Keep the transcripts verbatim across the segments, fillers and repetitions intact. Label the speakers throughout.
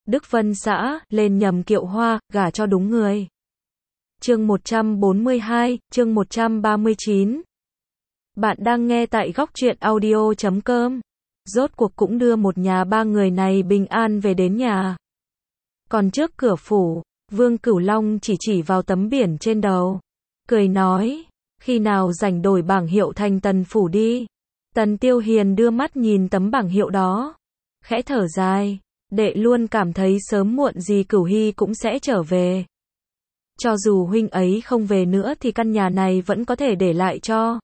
Speaker 1: Đức Vân xã, lên nhầm kiệu hoa, gả cho đúng người. Chương một trăm bốn mươi hai, chương một trăm ba mươi chín. Bạn đang nghe tại góc truyện audio chấm com. Rốt cuộc cũng đưa một nhà ba người này bình an về đến nhà. Còn trước cửa phủ, Vương Cửu Long chỉ chỉ vào tấm biển trên đầu, cười nói, khi nào rảnh đổi bảng hiệu thành Tần phủ đi. Tần Tiêu Hiền đưa mắt nhìn tấm bảng hiệu đó, khẽ thở dài, đệ luôn cảm thấy sớm muộn gì Cửu Hy cũng sẽ trở về. Cho dù huynh ấy không về nữa thì căn nhà này vẫn có thể để lại cho.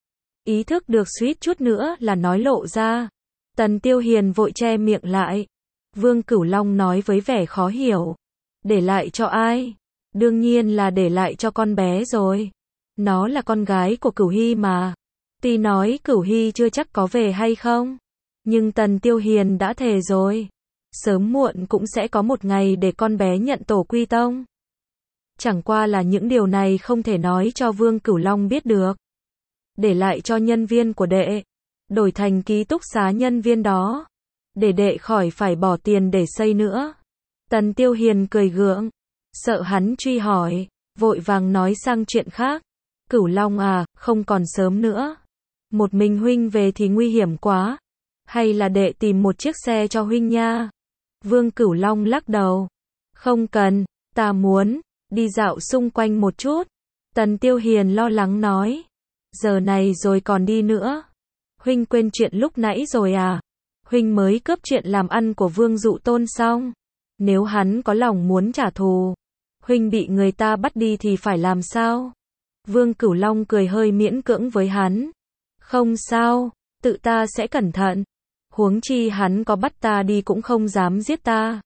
Speaker 1: Ý thức được suýt chút nữa là nói lộ ra. Tần Tiêu Hiền vội che miệng lại. Vương Cửu Long nói với vẻ khó hiểu. Để lại cho ai? Đương nhiên là để lại cho con bé rồi. Nó là con gái của Cửu Hy mà. Tuy nói Cửu Hy chưa chắc có về hay không, nhưng Tần Tiêu Hiền đã thề rồi. Sớm muộn cũng sẽ có một ngày để con bé nhận tổ quy tông. Chẳng qua là những điều này không thể nói cho Vương Cửu Long biết được. Để lại cho nhân viên của đệ, đổi thành ký túc xá nhân viên đó, để đệ khỏi phải bỏ tiền để xây nữa. Tần Tiêu Hiền cười gượng, sợ hắn truy hỏi, vội vàng nói sang chuyện khác. Cửu Long à, không còn sớm nữa. Một mình huynh về thì nguy hiểm quá. Hay là đệ tìm một chiếc xe cho huynh nha. Vương Cửu Long lắc đầu. Không cần, ta muốn đi dạo xung quanh một chút. Tần Tiêu Hiền lo lắng nói. Giờ này rồi còn đi nữa. Huynh quên chuyện lúc nãy rồi à? Huynh mới cướp chuyện làm ăn của Vương Dụ Tôn xong. Nếu hắn có lòng muốn trả thù, huynh bị người ta bắt đi thì phải làm sao? Vương Cửu Long cười hơi miễn cưỡng với hắn. Không sao, tự ta sẽ cẩn thận. Huống chi hắn có bắt ta đi cũng không dám giết ta.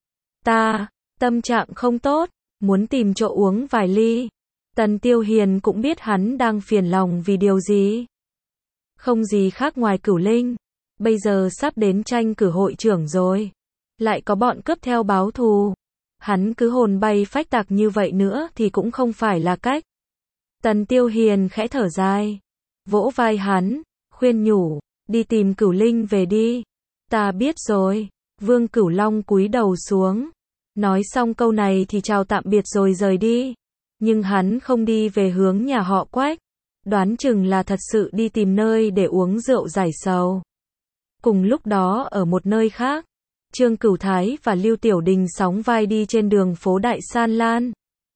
Speaker 1: Ta, tâm trạng không tốt, muốn tìm chỗ uống vài ly. Tần Tiêu Hiền cũng biết hắn đang phiền lòng vì điều gì. Không gì khác ngoài Cửu Linh. Bây giờ sắp đến tranh cử hội trưởng rồi. Lại có bọn cướp theo báo thù. Hắn cứ hồn bay phách tạc như vậy nữa thì cũng không phải là cách. Tần Tiêu Hiền khẽ thở dài, vỗ vai hắn, khuyên nhủ, đi tìm Cửu Linh về đi. Ta biết rồi. Vương Cửu Long cúi đầu xuống. Nói xong câu này thì chào tạm biệt rồi rời đi. Nhưng hắn không đi về hướng nhà họ Quách. Đoán chừng là thật sự đi tìm nơi để uống rượu giải sầu. Cùng lúc đó ở một nơi khác, Trương Cửu Thái và Lưu Tiểu Đình sóng vai đi trên đường phố Đại San Lan.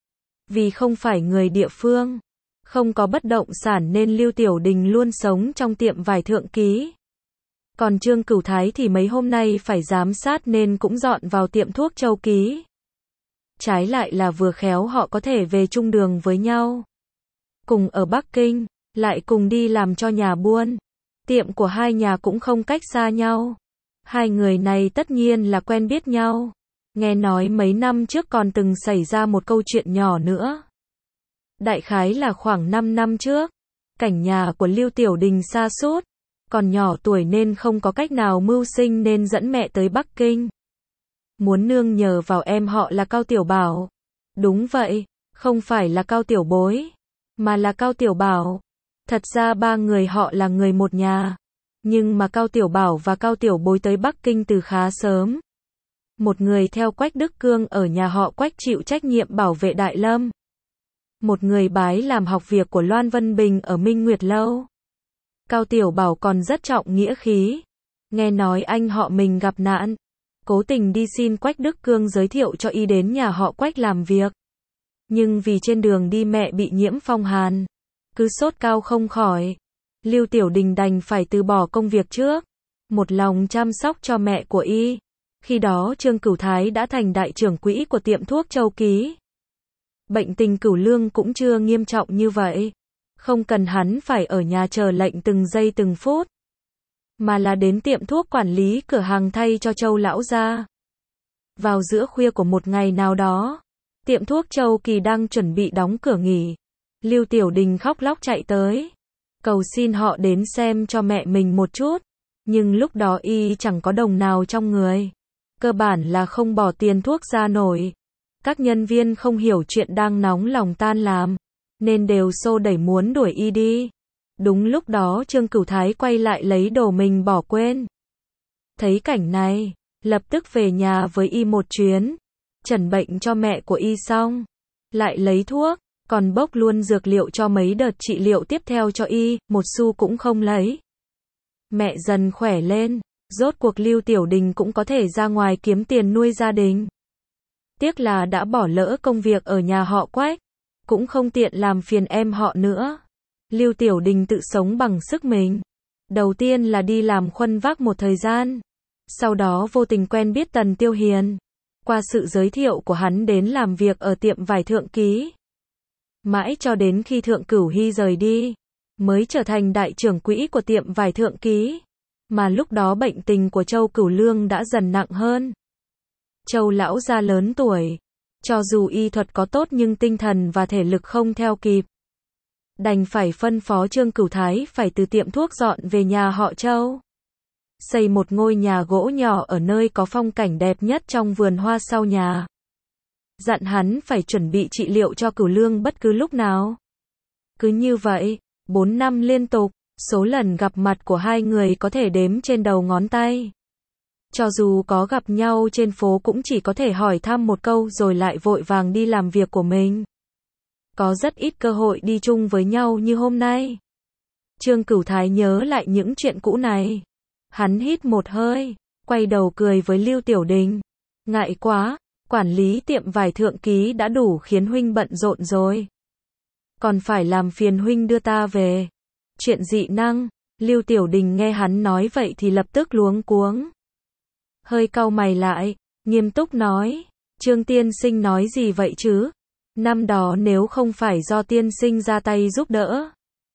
Speaker 1: Vì không phải người địa phương, không có bất động sản nên Lưu Tiểu Đình luôn sống trong tiệm vải Thượng Ký. Còn Trương Cửu Thái thì mấy hôm nay phải giám sát nên cũng dọn vào tiệm thuốc Châu Ký. Trái lại là vừa khéo họ có thể về chung đường với nhau. Cùng ở Bắc Kinh, lại cùng đi làm cho nhà buôn. Tiệm của hai nhà cũng không cách xa nhau. Hai người này tất nhiên là quen biết nhau. Nghe nói mấy năm trước còn từng xảy ra một câu chuyện nhỏ nữa. Đại khái là khoảng năm năm trước, cảnh nhà của Lưu Tiểu Đình sa sút, còn nhỏ tuổi nên không có cách nào mưu sinh nên dẫn mẹ tới Bắc Kinh. Muốn nương nhờ vào em họ là Cao Tiểu Bảo. Đúng vậy, không phải là Cao Tiểu Bối, mà là Cao Tiểu Bảo. Thật ra ba người họ là người một nhà, nhưng mà Cao Tiểu Bảo và Cao Tiểu Bối tới Bắc Kinh từ khá sớm. Một người theo Quách Đức Cương ở nhà họ Quách chịu trách nhiệm bảo vệ Đại Lâm. Một người bái làm học việc của Loan Vân Bình ở Minh Nguyệt Lâu. Cao Tiểu Bảo còn rất trọng nghĩa khí. Nghe nói anh họ mình gặp nạn, cố tình đi xin Quách Đức Cương giới thiệu cho y đến nhà họ Quách làm việc. Nhưng vì trên đường đi mẹ bị nhiễm phong hàn, cứ sốt cao không khỏi. Lưu Tiểu Đình đành phải từ bỏ công việc trước, một lòng chăm sóc cho mẹ của y. Khi đó Trương Cửu Thái đã thành đại trưởng quỹ của tiệm thuốc Châu Ký. Bệnh tình Cửu Lương cũng chưa nghiêm trọng như vậy. Không cần hắn phải ở nhà chờ lệnh từng giây từng phút, mà là đến tiệm thuốc quản lý cửa hàng thay cho Châu lão gia. Vào giữa khuya của một ngày nào đó, tiệm thuốc Châu Kỳ đang chuẩn bị đóng cửa nghỉ. Lưu Tiểu Đình khóc lóc chạy tới, cầu xin họ đến xem cho mẹ mình một chút. Nhưng lúc đó y chẳng có đồng nào trong người. Cơ bản là không bỏ tiền thuốc ra nổi. Các nhân viên không hiểu chuyện đang nóng lòng tan làm, nên đều xô đẩy muốn đuổi y đi. Đúng lúc đó Trương Cửu Thái quay lại lấy đồ mình bỏ quên. Thấy cảnh này, lập tức về nhà với y một chuyến, chẩn bệnh cho mẹ của y xong, lại lấy thuốc, còn bốc luôn dược liệu cho mấy đợt trị liệu tiếp theo cho y, một xu cũng không lấy. Mẹ dần khỏe lên, rốt cuộc Lưu Tiểu Đình cũng có thể ra ngoài kiếm tiền nuôi gia đình. Tiếc là đã bỏ lỡ công việc ở nhà họ Quách, cũng không tiện làm phiền em họ nữa. Lưu Tiểu Đình tự sống bằng sức mình. Đầu tiên là đi làm khuân vác một thời gian, sau đó vô tình quen biết Tần Tiêu Hiền, qua sự giới thiệu của hắn đến làm việc ở tiệm vải Thượng Ký. Mãi cho đến khi Thượng Cửu Hy rời đi, mới trở thành đại trưởng quỹ của tiệm vải Thượng Ký. Mà lúc đó bệnh tình của Châu Cửu Lương đã dần nặng hơn. Châu lão gia lớn tuổi, cho dù y thuật có tốt nhưng tinh thần và thể lực không theo kịp. Đành phải phân phó Trương Cửu Thái phải từ tiệm thuốc dọn về nhà họ Châu. Xây một ngôi nhà gỗ nhỏ ở nơi có phong cảnh đẹp nhất trong vườn hoa sau nhà. Dặn hắn phải chuẩn bị trị liệu cho Cửu Lương bất cứ lúc nào. Cứ như vậy, bốn năm liên tục, số lần gặp mặt của hai người có thể đếm trên đầu ngón tay. Cho dù có gặp nhau trên phố cũng chỉ có thể hỏi thăm một câu rồi lại vội vàng đi làm việc của mình. Có rất ít cơ hội đi chung với nhau như hôm nay. Trương Cửu Thái nhớ lại những chuyện cũ này. Hắn hít một hơi, quay đầu cười với Lưu Tiểu Đình. Ngại quá, quản lý tiệm vải Thượng Ký đã đủ khiến huynh bận rộn rồi. Còn phải làm phiền huynh đưa ta về. Chuyện dị năng, Lưu Tiểu Đình nghe hắn nói vậy thì lập tức luống cuống. Hơi cau mày lại, nghiêm túc nói, Trương tiên sinh nói gì vậy chứ? Năm đó nếu không phải do tiên sinh ra tay giúp đỡ,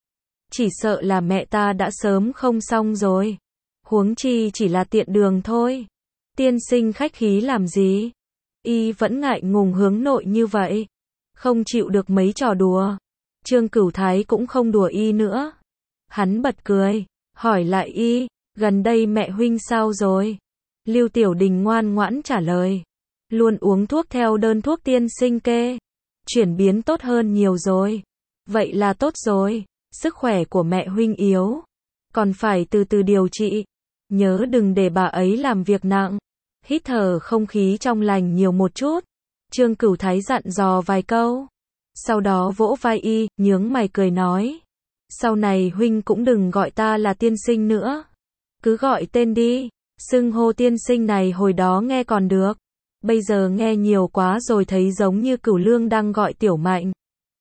Speaker 1: chỉ sợ là mẹ ta đã sớm không xong rồi. Huống chi chỉ là tiện đường thôi. Tiên sinh khách khí làm gì? Y vẫn ngại ngùng hướng nội như vậy, không chịu được mấy trò đùa. Trương Cửu Thái cũng không đùa y nữa. Hắn bật cười, hỏi lại y, gần đây mẹ huynh sao rồi? Lưu Tiểu Đình ngoan ngoãn trả lời, luôn uống thuốc theo đơn thuốc tiên sinh kê, chuyển biến tốt hơn nhiều rồi. Vậy là tốt rồi, sức khỏe của mẹ huynh yếu, còn phải từ từ điều trị, nhớ đừng để bà ấy làm việc nặng, hít thở không khí trong lành nhiều một chút. Trương Cửu Thái dặn dò vài câu, sau đó vỗ vai y, nhướng mày cười nói, sau này huynh cũng đừng gọi ta là tiên sinh nữa, cứ gọi tên đi. Xưng hô tiên sinh này hồi đó nghe còn được, bây giờ nghe nhiều quá rồi thấy giống như Cửu Lương đang gọi Tiểu Mạnh.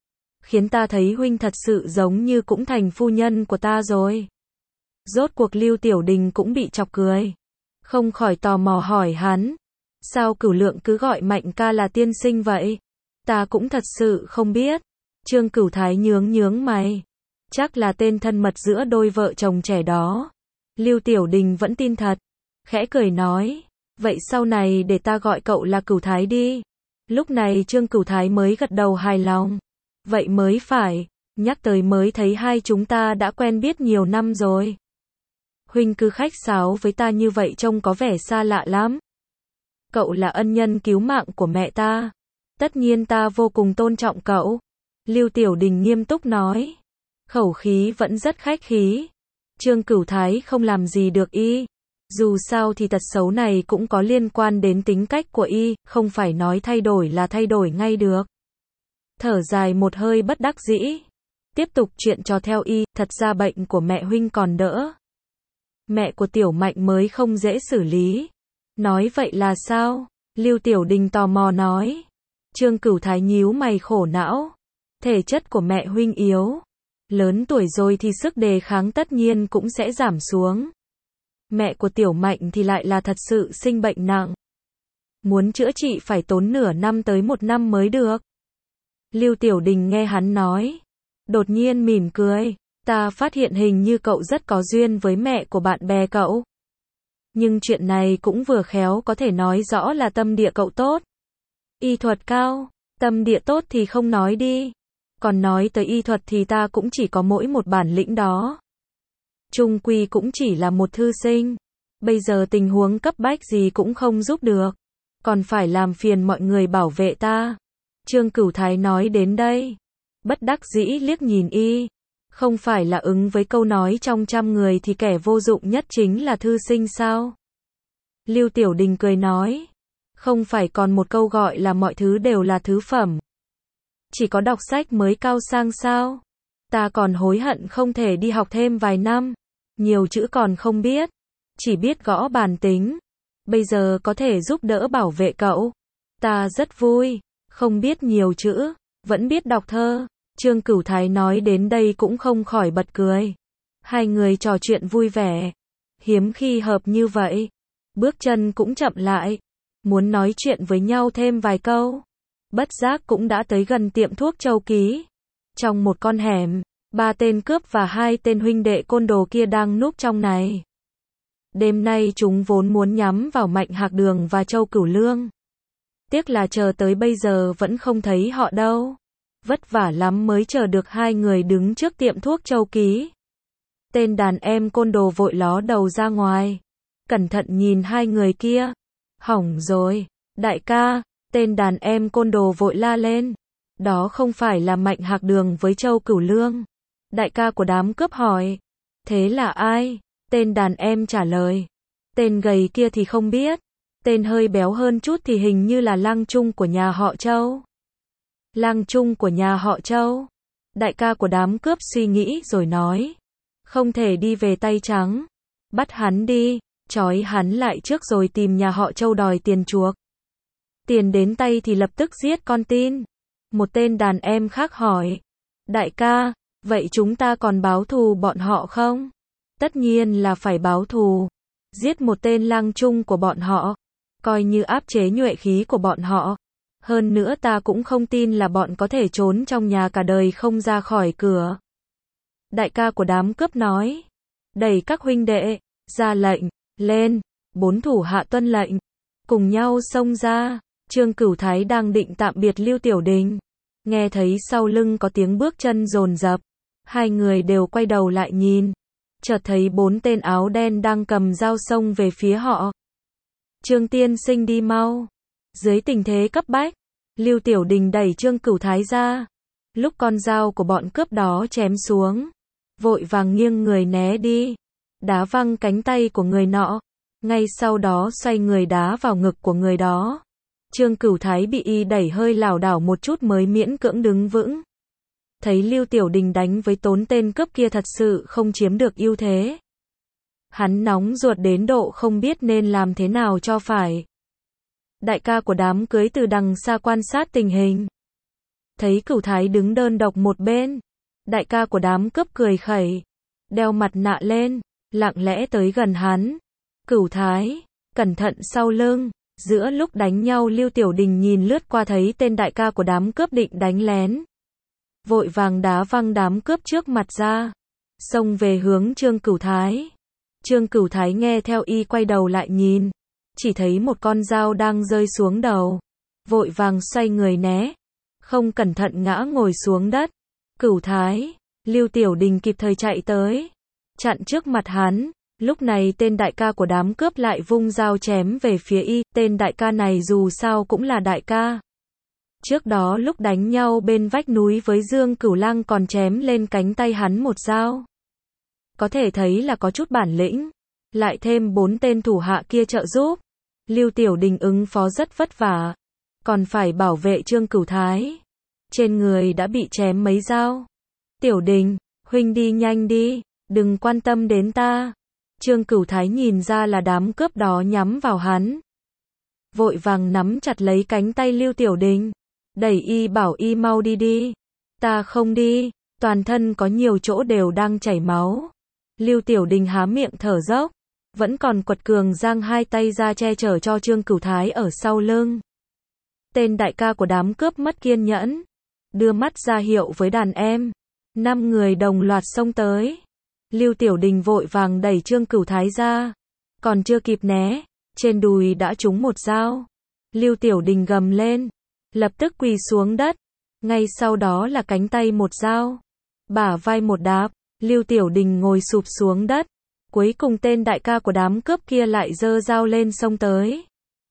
Speaker 1: Khiến ta thấy huynh thật sự giống như cũng thành phu nhân của ta rồi. Rốt cuộc Lưu Tiểu Đình cũng bị chọc cười, không khỏi tò mò hỏi hắn, sao Cửu Lượng cứ gọi Mạnh ca là tiên sinh vậy? Ta cũng thật sự không biết. Trương Cửu Thái nhướng nhướng mày, chắc là tên thân mật giữa đôi vợ chồng trẻ đó. Lưu Tiểu Đình vẫn tin thật, khẽ cười nói, vậy sau này để ta gọi cậu là Cửu Thái đi. Lúc này Trương Cửu Thái mới gật đầu hài lòng. Vậy mới phải, nhắc tới mới thấy hai chúng ta đã quen biết nhiều năm rồi. Huynh cứ khách sáo với ta như vậy trông có vẻ xa lạ lắm. Cậu là ân nhân cứu mạng của mẹ ta, tất nhiên ta vô cùng tôn trọng cậu. Lưu Tiểu Đình nghiêm túc nói, khẩu khí vẫn rất khách khí. Trương Cửu Thái không làm gì được y. Dù sao thì tật xấu này cũng có liên quan đến tính cách của y, không phải nói thay đổi là thay đổi ngay được. Thở dài một hơi bất đắc dĩ, tiếp tục chuyện trò theo y, thật ra bệnh của mẹ huynh còn đỡ. Mẹ của Tiểu Mạnh mới không dễ xử lý. Nói vậy là sao? Lưu Tiểu Đình tò mò nói. Trương Cửu Thái nhíu mày khổ não. Thể chất của mẹ huynh yếu, lớn tuổi rồi thì sức đề kháng tất nhiên cũng sẽ giảm xuống. Mẹ của Tiểu Mạnh thì lại là thật sự sinh bệnh nặng. Muốn chữa trị phải tốn nửa năm tới một năm mới được. Lưu Tiểu Đình nghe hắn nói, đột nhiên mỉm cười, ta phát hiện hình như cậu rất có duyên với mẹ của bạn bè cậu. Nhưng chuyện này cũng vừa khéo có thể nói rõ là tâm địa cậu tốt. Y thuật cao, tâm địa tốt thì không nói đi. Còn nói tới y thuật thì ta cũng chỉ có mỗi một bản lĩnh đó. Trung quy cũng chỉ là một thư sinh. Bây giờ tình huống cấp bách gì cũng không giúp được. Còn phải làm phiền mọi người bảo vệ ta. Trương Cửu Thái nói đến đây, bất đắc dĩ liếc nhìn y. Không phải là ứng với câu nói trong trăm người thì kẻ vô dụng nhất chính là thư sinh sao? Lưu Tiểu Đình cười nói. Không phải còn một câu gọi là mọi thứ đều là thứ phẩm. Chỉ có đọc sách mới cao sang sao? Ta còn hối hận không thể đi học thêm vài năm. Nhiều chữ còn không biết. Chỉ biết gõ bàn tính. Bây giờ có thể giúp đỡ bảo vệ cậu. Ta rất vui. Không biết nhiều chữ. Vẫn biết đọc thơ. Trương Cửu Thái nói đến đây cũng không khỏi bật cười. Hai người trò chuyện vui vẻ. Hiếm khi hợp như vậy. Bước chân cũng chậm lại. Muốn nói chuyện với nhau thêm vài câu. Bất giác cũng đã tới gần tiệm thuốc Châu Ký. Trong một con hẻm, ba tên cướp và hai tên huynh đệ côn đồ kia đang núp trong này. Đêm nay chúng vốn muốn nhắm vào Mạnh Hạc Đường và Châu Cửu Lương. Tiếc là chờ tới bây giờ vẫn không thấy họ đâu. Vất vả lắm mới chờ được hai người đứng trước tiệm thuốc Châu Ký. Tên đàn em côn đồ vội ló đầu ra ngoài. Cẩn thận nhìn hai người kia. Hỏng rồi, đại ca, tên đàn em côn đồ vội la lên. Đó không phải là Mạnh Hạc Đường với Châu Cửu Lương. Đại ca của đám cướp hỏi. Thế là ai? Tên đàn em trả lời. Tên gầy kia thì không biết. Tên hơi béo hơn chút thì hình như là Lang Trung của nhà họ Châu. Lang Trung của nhà họ Châu. Đại ca của đám cướp suy nghĩ rồi nói. Không thể đi về tay trắng. Bắt hắn đi, trói hắn lại trước rồi tìm nhà họ Châu đòi tiền chuộc. Tiền đến tay thì lập tức giết con tin. Một tên đàn em khác hỏi. Đại ca, vậy chúng ta còn báo thù bọn họ không? Tất nhiên là phải báo thù. Giết một tên Lang Trung của bọn họ. Coi như áp chế nhuệ khí của bọn họ. Hơn nữa ta cũng không tin là bọn có thể trốn trong nhà cả đời không ra khỏi cửa. Đại ca của đám cướp nói. Đẩy các huynh đệ, ra lệnh, lên. Bốn thủ hạ tuân lệnh. Cùng nhau xông ra. Trương Cửu Thái đang định tạm biệt Lưu Tiểu Đình. Nghe thấy sau lưng có tiếng bước chân dồn dập. Hai người đều quay đầu lại nhìn. Chợt thấy bốn tên áo đen đang cầm dao xông về phía họ. Trương tiên sinh đi mau. Dưới tình thế cấp bách, Lưu Tiểu Đình đẩy Trương Cửu Thái ra. Lúc con dao của bọn cướp đó chém xuống, vội vàng nghiêng người né đi, đá văng cánh tay của người nọ. Ngay sau đó xoay người đá vào ngực của người đó. Trương Cửu Thái bị y đẩy hơi lảo đảo một chút mới miễn cưỡng đứng vững. Thấy Lưu Tiểu Đình đánh với tốn tên cướp kia thật sự không chiếm được ưu thế. Hắn nóng ruột đến độ không biết nên làm thế nào cho phải. Đại ca của đám cưới từ đằng xa quan sát tình hình. Thấy Cửu Thái đứng đơn độc một bên. Đại ca của đám cướp cười khẩy. Đeo mặt nạ lên. Lặng lẽ tới gần hắn. Cửu Thái, cẩn thận sau lưng. Giữa lúc đánh nhau Lưu Tiểu Đình nhìn lướt qua thấy tên đại ca của đám cướp định đánh lén. Vội vàng đá văng đám cướp trước mặt ra. Xông về hướng Trương Cửu Thái. Trương Cửu Thái nghe theo y quay đầu lại nhìn. Chỉ thấy một con dao đang rơi xuống đầu. Vội vàng xoay người né. Không cẩn thận ngã ngồi xuống đất. Cửu Thái, Lưu Tiểu Đình kịp thời chạy tới. Chặn trước mặt hắn. Lúc này tên đại ca của đám cướp lại vung dao chém về phía y. Tên đại ca này dù sao cũng là đại ca. Trước đó lúc đánh nhau bên vách núi với Dương Cửu Lăng còn chém lên cánh tay hắn một dao. Có thể thấy là có chút bản lĩnh. Lại thêm bốn tên thủ hạ kia trợ giúp. Lưu Tiểu Đình ứng phó rất vất vả. Còn phải bảo vệ Trương Cửu Thái. Trên người đã bị chém mấy dao. Tiểu Đình, huynh đi nhanh đi. Đừng quan tâm đến ta. Trương Cửu Thái nhìn ra là đám cướp đó nhắm vào hắn. Vội vàng nắm chặt lấy cánh tay Lưu Tiểu Đình. Đẩy y bảo y mau đi đi. Ta không đi. Toàn thân có nhiều chỗ đều đang chảy máu. Lưu Tiểu Đình há miệng thở dốc. Vẫn còn quật cường giang hai tay ra che chở cho Trương Cửu Thái ở sau lưng. Tên đại ca của đám cướp mất kiên nhẫn. Đưa mắt ra hiệu với đàn em. Năm người đồng loạt xông tới. Lưu Tiểu Đình vội vàng đẩy Trương Cửu Thái ra. Còn chưa kịp né. Trên đùi đã trúng một dao. Lưu Tiểu Đình gầm lên. Lập tức quỳ xuống đất. Ngay sau đó là cánh tay một dao. Bả vai một đạp. Lưu Tiểu Đình ngồi sụp xuống đất. Cuối cùng tên đại ca của đám cướp kia lại giơ dao lên xông tới.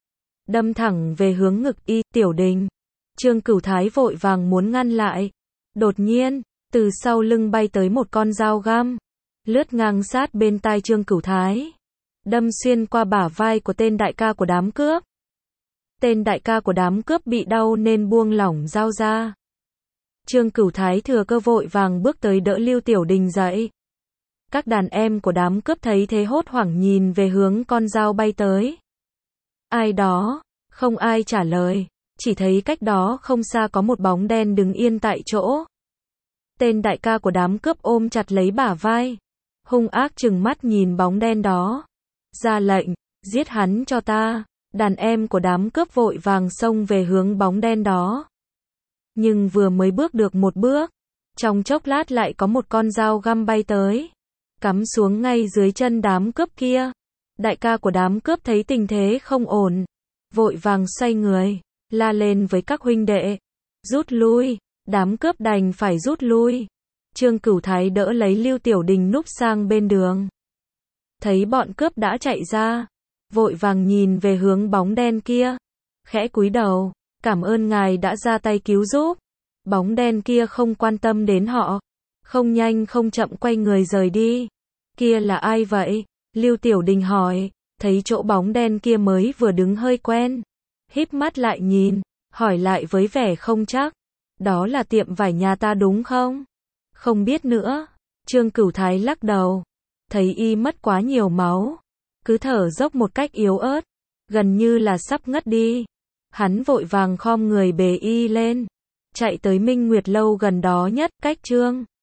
Speaker 1: Đâm thẳng về hướng ngực y. Tiểu Đình. Trương Cửu Thái vội vàng muốn ngăn lại. Đột nhiên, từ sau lưng bay tới một con dao găm. Lướt ngang sát bên tai Trương Cửu Thái. đâm xuyên qua bả vai của tên đại ca của đám cướp. Tên đại ca của đám cướp bị đau nên buông lỏng dao ra. Trương Cửu Thái thừa cơ vội vàng bước tới đỡ Lưu Tiểu Đình dậy. Các đàn em của đám cướp thấy thế hốt hoảng nhìn về hướng con dao bay tới. Ai đó? Không ai trả lời, chỉ thấy cách đó không xa có một bóng đen đứng yên tại chỗ. Tên đại ca của đám cướp ôm chặt lấy bả vai, hung ác trừng mắt nhìn bóng đen đó. Ra lệnh, giết hắn cho ta. Đàn em của đám cướp vội vàng xông về hướng bóng đen đó. Nhưng vừa mới bước được một bước, trong chốc lát lại có một con dao găm bay tới, cắm xuống ngay dưới chân đám cướp kia. Đại ca của đám cướp thấy tình thế không ổn, vội vàng xoay người, la lên với các huynh đệ. Rút lui, đám cướp đành phải rút lui. Trương Cửu Thái đỡ lấy Lưu Tiểu Đình núp sang bên đường. Thấy bọn cướp đã chạy ra, vội vàng nhìn về hướng bóng đen kia, khẽ cúi đầu, cảm ơn ngài đã ra tay cứu giúp. Bóng đen kia không quan tâm đến họ, không nhanh không chậm quay người rời đi. Kia là ai vậy? Lưu Tiểu Đình hỏi, thấy chỗ bóng đen kia mới vừa đứng hơi quen, híp mắt lại nhìn, hỏi lại với vẻ không chắc, đó là tiệm vải nhà ta đúng không? Không biết nữa. Trương Cửu Thái lắc đầu, thấy y mất quá nhiều máu, cứ thở dốc một cách yếu ớt, gần như là sắp ngất đi. Hắn vội vàng khom người bế y lên, chạy tới Minh Nguyệt lâu gần đó nhất, cách Trương